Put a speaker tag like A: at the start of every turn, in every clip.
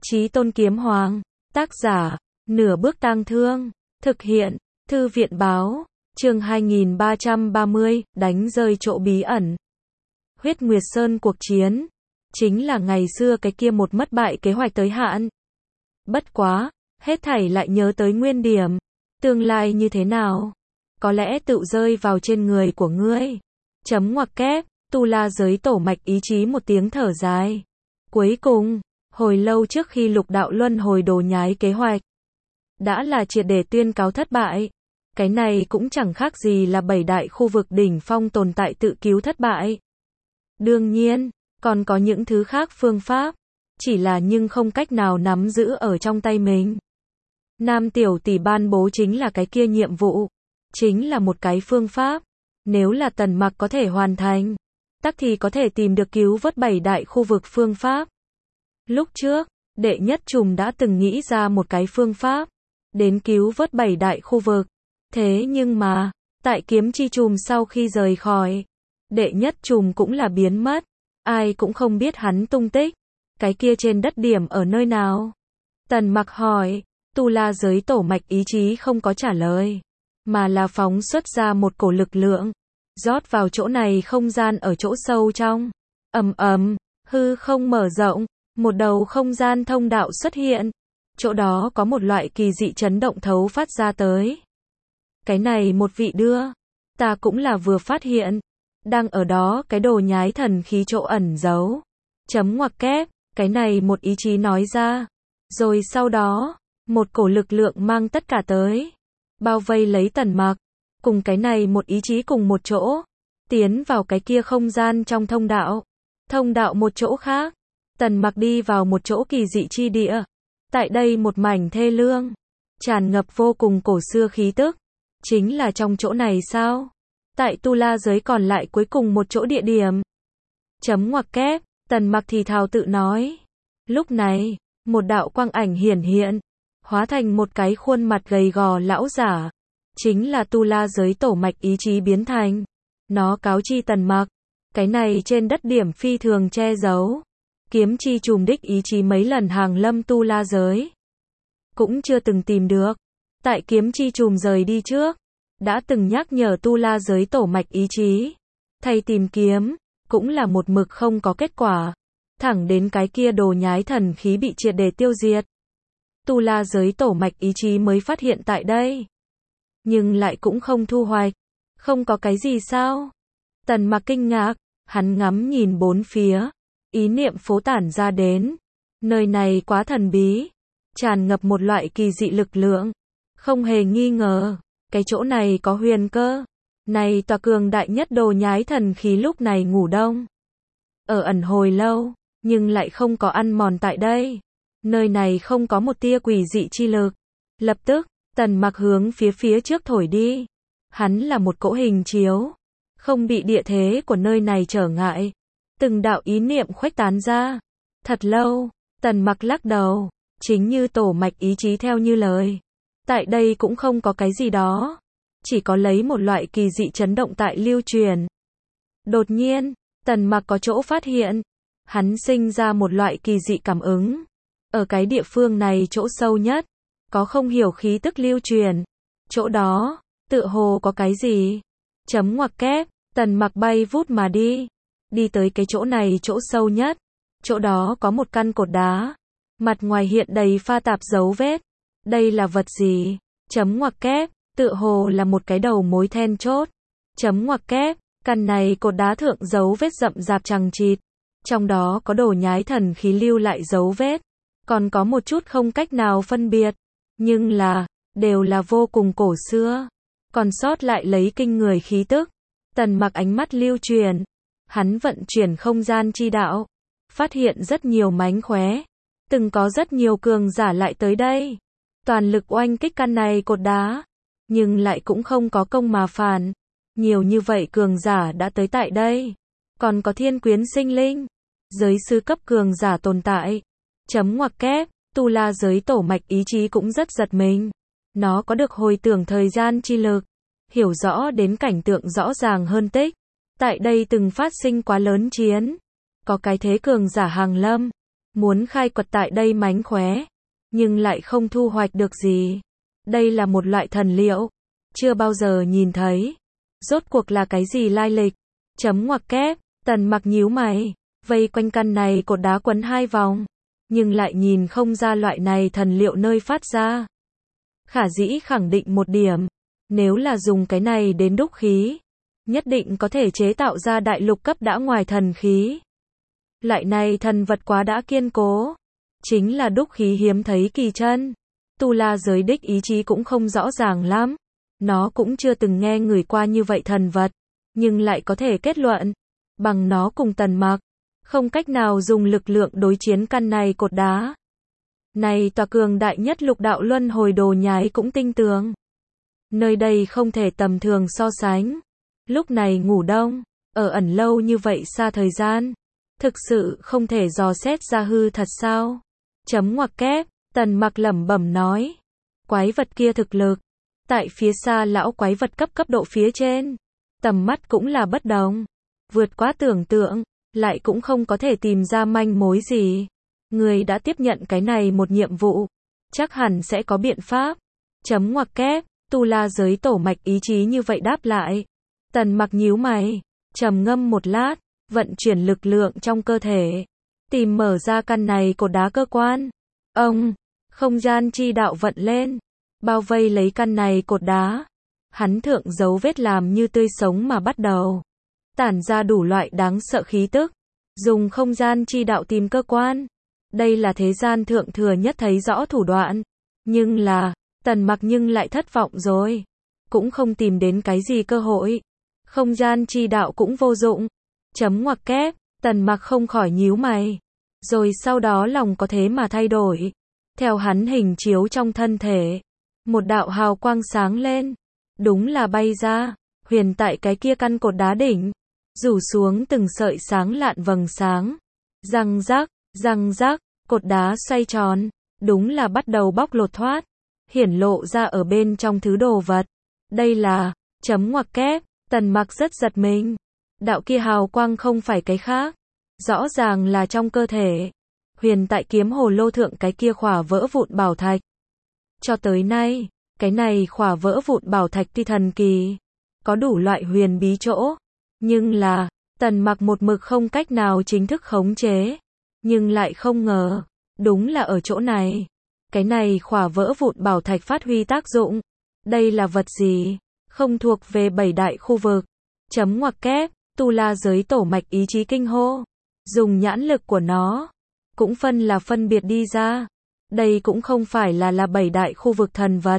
A: Chí Tôn Kiếm Hoàng, tác giả, Nửa Bước Tang Thương, thực hiện, Thư viện báo, chương 2330, đánh rơi chỗ bí ẩn. Huyết Nguyệt Sơn cuộc chiến, chính là ngày xưa cái kia một mất bại kế hoạch tới hạn. Bất quá, hết thảy lại nhớ tới nguyên điểm, tương lai như thế nào, có lẽ tự rơi vào trên người của ngươi. Chấm ngoặc kép, Tu La giới tổ mạch ý chí một tiếng thở dài. Cuối cùng, hồi lâu trước khi lục đạo luân hồi đồ nhái kế hoạch, đã là triệt để tuyên cáo thất bại. Cái này cũng chẳng khác gì là 7 đại khu vực đỉnh phong tồn tại tự cứu thất bại. Đương nhiên, còn có những thứ khác phương pháp, chỉ là nhưng không cách nào nắm giữ ở trong tay mình. Nam tiểu tỷ ban bố chính là cái kia nhiệm vụ, chính là một cái phương pháp. Nếu là Tần Mặc có thể hoàn thành, tắc thì có thể tìm được cứu vớt 7 đại khu vực phương pháp. Lúc trước, đệ nhất trùm đã từng nghĩ ra một cái phương pháp, đến cứu vớt 7 đại khu vực. Thế nhưng mà, tại kiếm chi trùm sau khi rời khỏi, đệ nhất trùm cũng là biến mất, ai cũng không biết hắn tung tích. Cái kia trên đất điểm ở nơi nào? Tần Mặc hỏi. Tu La giới tổ mạch ý chí không có trả lời, mà là phóng xuất ra một cổ lực lượng, rót vào chỗ này không gian ở chỗ sâu trong. Ầm ầm, hư không mở rộng, một đầu không gian thông đạo xuất hiện. Chỗ đó có một loại kỳ dị chấn động thấu phát ra tới. Cái này một vị đưa, ta cũng là vừa phát hiện, đang ở đó cái đồ nhái thần khí chỗ ẩn giấu. Chấm ngoặc kép, cái này một ý chí nói ra. Rồi sau đó, một cổ lực lượng mang tất cả tới, bao vây lấy Tần Mặc, cùng cái này một ý chí cùng một chỗ, tiến vào cái kia không gian trong thông đạo. Thông đạo một chỗ khác, Tần Mặc đi vào một chỗ kỳ dị chi địa. Tại đây một mảnh thê lương, tràn ngập vô cùng cổ xưa khí tức. Chính là trong chỗ này sao? Tại Tu La giới còn lại cuối cùng một chỗ địa điểm. Chấm ngoặc kép, Tần Mặc thì thào tự nói. Lúc này, một đạo quang ảnh hiển hiện, hóa thành một cái khuôn mặt gầy gò lão giả. Chính là Tu La giới tổ mạch ý chí biến thành. Nó cáo chi Tần Mặc, cái này trên đất điểm phi thường che giấu. Kiếm chi trùm đích ý chí mấy lần hàng lâm Tu La giới, cũng chưa từng tìm được. Tại kiếm chi trùm rời đi trước, đã từng nhắc nhở Tu La giới tổ mạch ý chí, thay tìm kiếm, cũng là một mực không có kết quả. Thẳng đến cái kia đồ nhái thần khí bị triệt để tiêu diệt, Tu La giới tổ mạch ý chí mới phát hiện tại đây. Nhưng lại cũng không thu hoạch. Không có cái gì sao? Tần Mặc kinh ngạc, hắn ngắm nhìn bốn phía, ý niệm phố tản ra đến. Nơi này quá thần bí, tràn ngập một loại kỳ dị lực lượng. Không hề nghi ngờ, cái chỗ này có huyền cơ. Này tòa cường đại nhất đồ nhái thần khí lúc này ngủ đông. Ở ẩn hồi lâu, nhưng lại không có ăn mòn tại đây. Nơi này không có một tia quỷ dị chi lực. Lập tức, Tần Mặc hướng phía trước thổi đi. Hắn là một cỗ hình chiếu, không bị địa thế của nơi này trở ngại. Từng đạo ý niệm khuếch tán ra. Thật lâu, Tần Mặc lắc đầu, chính như tổ mạch ý chí theo như lời. Tại đây cũng không có cái gì đó, chỉ có lấy một loại kỳ dị chấn động tại lưu truyền. Đột nhiên, Tần Mặc có chỗ phát hiện, hắn sinh ra một loại kỳ dị cảm ứng. Ở cái địa phương này chỗ sâu nhất, có không hiểu khí tức lưu truyền. Chỗ đó, tựa hồ có cái gì. Chấm ngoặc kép, Tần Mặc bay vút mà đi. Đi tới cái chỗ này chỗ sâu nhất. Chỗ đó có một căn cột đá. Mặt ngoài hiện đầy pha tạp dấu vết. Đây là vật gì? Chấm ngoặc kép, tựa hồ là một cái đầu mối then chốt. Chấm ngoặc kép, căn này cột đá thượng dấu vết rậm rạp chằng chịt. Trong đó có đồ nhái thần khí lưu lại dấu vết. Còn có một chút không cách nào phân biệt. Nhưng là, đều là vô cùng cổ xưa. Còn sót lại lấy kinh người khí tức. Tần Mặc ánh mắt lưu truyền. Hắn vận chuyển không gian chi đạo. Phát hiện rất nhiều mánh khóe. Từng có rất nhiều cường giả lại tới đây. Toàn lực oanh kích căn này cột đá. Nhưng lại cũng không có công mà phản. Nhiều như vậy cường giả đã tới tại đây. Còn có thiên quyến sinh linh. Giới sư cấp cường giả tồn tại. Chấm ngoặc kép, Tu La giới tổ mạch ý chí cũng rất giật mình. Nó có được hồi tưởng thời gian chi lực. Hiểu rõ đến cảnh tượng rõ ràng hơn tích. Tại đây từng phát sinh quá lớn chiến. Có cái thế cường giả hàng lâm. muốn khai quật tại đây mánh khóe, nhưng lại không thu hoạch được gì. Đây là một loại thần liệu, chưa bao giờ nhìn thấy. Rốt cuộc là cái gì lai lịch? Chấm ngoặc kép, Tần Mặc nhíu mày, vây quanh căn này cột đá quấn 2 vòng, nhưng lại nhìn không ra loại này thần liệu nơi phát ra. Khả dĩ khẳng định một điểm, nếu là dùng cái này đến đúc khí, nhất định có thể chế tạo ra đại lục cấp đã ngoài thần khí. Loại này thần vật quá đã kiên cố, chính là đúc khí hiếm thấy kỳ chân. Tu La giới đích ý chí cũng không rõ ràng lắm, nó cũng chưa từng nghe người qua như vậy thần vật, nhưng lại có thể kết luận, bằng nó cùng Tần Mặc, không cách nào dùng lực lượng đối chiến căn này cột đá. Này tòa cường đại nhất lục đạo luân hồi đồ nhái cũng tinh tường. Nơi đây không thể tầm thường so sánh. Lúc này ngủ đông, ở ẩn lâu như vậy xa thời gian, thực sự không thể dò xét ra hư thật sao? Chấm ngoặc kép, Tần Mặc lẩm bẩm nói. Quái vật kia thực lực, tại phía xa lão quái vật cấp độ phía trên, tầm mắt cũng là bất đồng, vượt quá tưởng tượng, lại cũng không có thể tìm ra manh mối gì. Người đã tiếp nhận cái này một nhiệm vụ, chắc hẳn sẽ có biện pháp. Chấm ngoặc kép, Tu La giới tổ mạch ý chí như vậy đáp lại. Tần Mặc nhíu mày, trầm ngâm một lát, vận chuyển lực lượng trong cơ thể, tìm mở ra căn này cột đá cơ quan. Ông, không gian chi đạo vận lên, bao vây lấy căn này cột đá. Hắn thượng dấu vết làm như tươi sống mà bắt đầu tản ra đủ loại đáng sợ khí tức. Dùng không gian chi đạo tìm cơ quan, đây là thế gian thượng thừa nhất thấy rõ thủ đoạn. Nhưng là, Tần Mặc nhưng lại thất vọng rồi, cũng không tìm đến cái gì cơ hội. Không gian chi đạo cũng vô dụng. Chấm ngoặc kép, Tần Mặc không khỏi nhíu mày. Rồi sau đó lòng có thế mà thay đổi. Theo hắn hình chiếu trong thân thể, một đạo hào quang sáng lên, đúng là bay ra, huyền tại cái kia căn cột đá đỉnh, rủ xuống từng sợi sáng lạn vầng sáng. Răng rác, cột đá xoay tròn, đúng là bắt đầu bóc lột thoát, hiển lộ ra ở bên trong thứ đồ vật. Đây là, chấm ngoặc kép, Tần Mặc rất giật mình. Đạo kia hào quang không phải cái khác, rõ ràng là trong cơ thể, huyền tại kiếm hồ lô thượng cái kia khỏa vỡ vụn bảo thạch. Cho tới nay, cái này khỏa vỡ vụn bảo thạch tuy thần kỳ, có đủ loại huyền bí chỗ, nhưng là, Tần Mặc một mực không cách nào chính thức khống chế. Nhưng lại không ngờ, đúng là ở chỗ này, cái này khỏa vỡ vụn bảo thạch phát huy tác dụng. Đây là vật gì? Không thuộc về 7 đại khu vực. Chấm ngoặc kép, Tu La giới tổ mạch ý chí kinh hô. Dùng nhãn lực của nó, cũng phân biệt đi ra. Đây cũng không phải là 7 đại khu vực thần vật.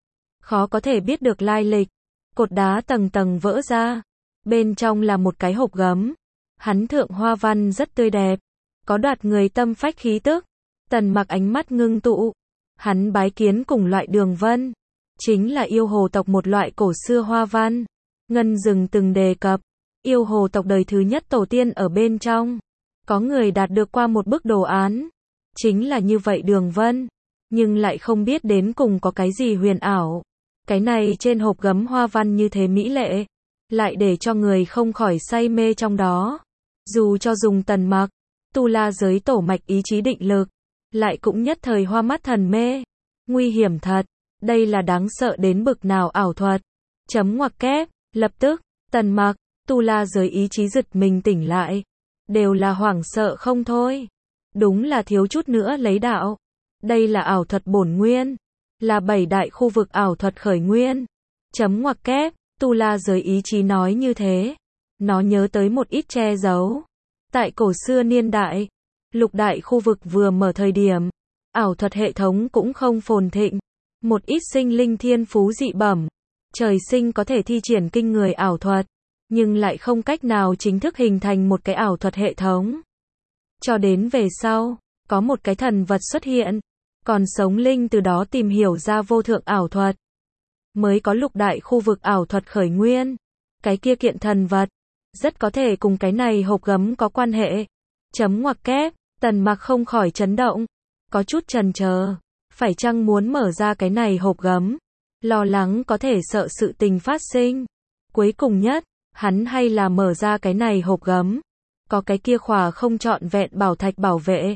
A: Khó có thể biết được lai lịch. Cột đá tầng tầng vỡ ra. Bên trong là một cái hộp gấm. Hắn thượng hoa văn rất tươi đẹp, có đoạt người tâm phách khí tức. Tần Mặc ánh mắt ngưng tụ. Hắn bái kiến cùng loại đường vân, chính là yêu hồ tộc một loại cổ xưa hoa văn. Ngân Dừng từng đề cập, yêu hồ tộc đời thứ nhất tổ tiên ở bên trong, có người đạt được qua một bức đồ án, chính là như vậy đường vân, nhưng lại không biết đến cùng có cái gì huyền ảo. Cái này trên hộp gấm hoa văn như thế mỹ lệ, lại để cho người không khỏi say mê trong đó. Dù cho dùng Tần Mặc, Tu La giới tổ mạch ý chí định lực, lại cũng nhất thời hoa mắt thần mê. Nguy hiểm thật, đây là đáng sợ đến bực nào ảo thuật. Chấm ngoặc kép, lập tức, Tần Mặc, Tu La giới ý chí giật mình tỉnh lại. Đều là hoảng sợ không thôi. Đúng là thiếu chút nữa lấy đạo. Đây là ảo thuật bổn nguyên, là 7 đại khu vực ảo thuật khởi nguyên. Chấm ngoặc kép, Tu La giới ý chí nói như thế. Nó nhớ tới một ít che giấu. Tại cổ xưa niên đại, lục đại khu vực vừa mở thời điểm, ảo thuật hệ thống cũng không phồn thịnh. Một ít sinh linh thiên phú dị bẩm, trời sinh có thể thi triển kinh người ảo thuật, nhưng lại không cách nào chính thức hình thành một cái ảo thuật hệ thống. Cho đến về sau, có một cái thần vật xuất hiện, còn sống linh từ đó tìm hiểu ra vô thượng ảo thuật. Mới có lục đại khu vực ảo thuật khởi nguyên. Cái kia kiện thần vật, rất có thể cùng cái này hộp gấm có quan hệ. Chấm ngoặc kép, Tần Mặc không khỏi chấn động, có chút chần chờ, phải chăng muốn mở ra cái này hộp gấm, lo lắng có thể sợ sự tình phát sinh. Cuối cùng nhất, hắn hay là mở ra cái này hộp gấm, có cái kia khỏa không trọn vẹn bảo thạch bảo vệ,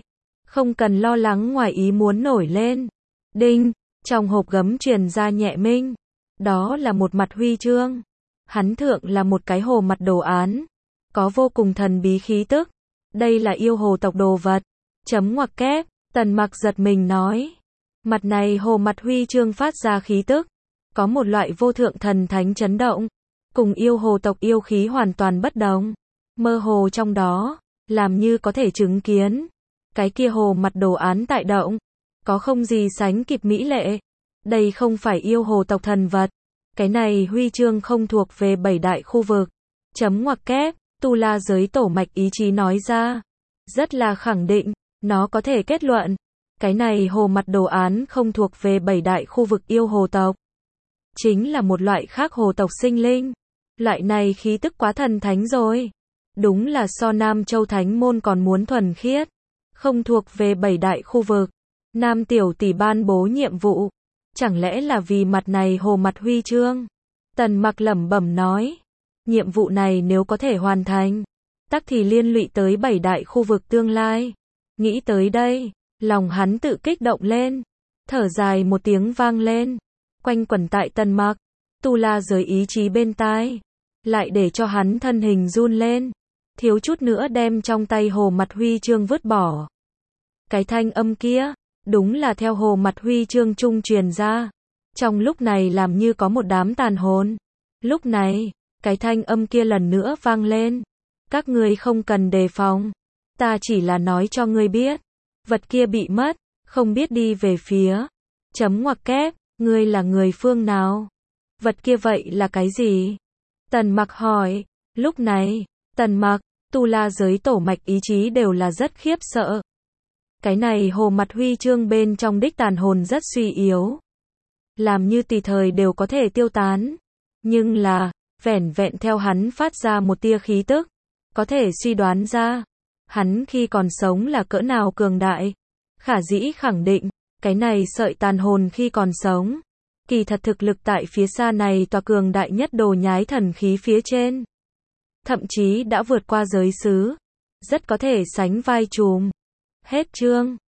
A: Không cần lo lắng ngoài ý muốn nổi lên. Đinh, trong hộp gấm truyền ra nhẹ minh. Đó là một mặt huy chương. Hắn thượng là một cái hồ mặt đồ án. Có vô cùng thần bí khí tức. Đây là yêu hồ tộc đồ vật. Chấm ngoặc kép, Tần Mặc giật mình nói. Mặt này hồ mặt huy chương phát ra khí tức. Có một loại vô thượng thần thánh chấn động. Cùng yêu hồ tộc yêu khí hoàn toàn bất đồng. Mơ hồ trong đó, làm như có thể chứng kiến. Cái kia hồ mặt đồ án tại động. Có không gì sánh kịp mỹ lệ. Đây không phải yêu hồ tộc thần vật. Cái này huy chương không thuộc về 7 đại khu vực. Chấm ngoặc kép, Tu La giới tổ mạch ý chí nói ra. Rất là khẳng định, nó có thể kết luận. Cái này hồ mặt đồ án không thuộc về 7 đại khu vực yêu hồ tộc. Chính là một loại khác hồ tộc sinh linh. Loại này khí tức quá thần thánh rồi. Đúng là so Nam Châu Thánh Môn còn muốn thuần khiết. Không thuộc về 7 đại khu vực. Nam tiểu tỷ ban bố nhiệm vụ. Chẳng lẽ là vì mặt này hồ mặt huy chương? Tần Mặc lẩm bẩm nói. Nhiệm vụ này nếu có thể hoàn thành, tắc thì liên lụy tới 7 đại khu vực tương lai. Nghĩ tới đây, lòng hắn tự kích động lên. Thở dài một tiếng vang lên. Quanh quẩn tại Tần Mặc, Tu La giới ý chí bên tai. Lại để cho hắn thân hình run lên. Thiếu chút nữa đem trong tay hồ mặt huy chương vứt bỏ. Cái thanh âm kia, đúng là theo hồ mặt huy chương trung truyền ra. Trong lúc này làm như có một đám tàn hồn. Lúc này, cái thanh âm kia lần nữa vang lên. Các ngươi không cần đề phòng. Ta chỉ là nói cho ngươi biết. Vật kia bị mất, không biết đi về phía. Chấm ngoặc kép, ngươi là người phương nào? Vật kia vậy là cái gì? Tần Mặc hỏi. Lúc này, Tần Mặc, Tu La giới tổ mạch ý chí đều là rất khiếp sợ. Cái này hồ mặt huy chương bên trong đích tàn hồn rất suy yếu. Làm như tùy thời đều có thể tiêu tán. Nhưng là, vẻn vẹn theo hắn phát ra một tia khí tức. Có thể suy đoán ra. Hắn khi còn sống là cỡ nào cường đại. Khả dĩ khẳng định, cái này sợi tàn hồn khi còn sống. Kỳ thật thực lực tại phía xa này tòa cường đại nhất đồ nhái thần khí phía trên. Thậm chí đã vượt qua giới xứ. Rất có thể sánh vai trùm. Hết chương.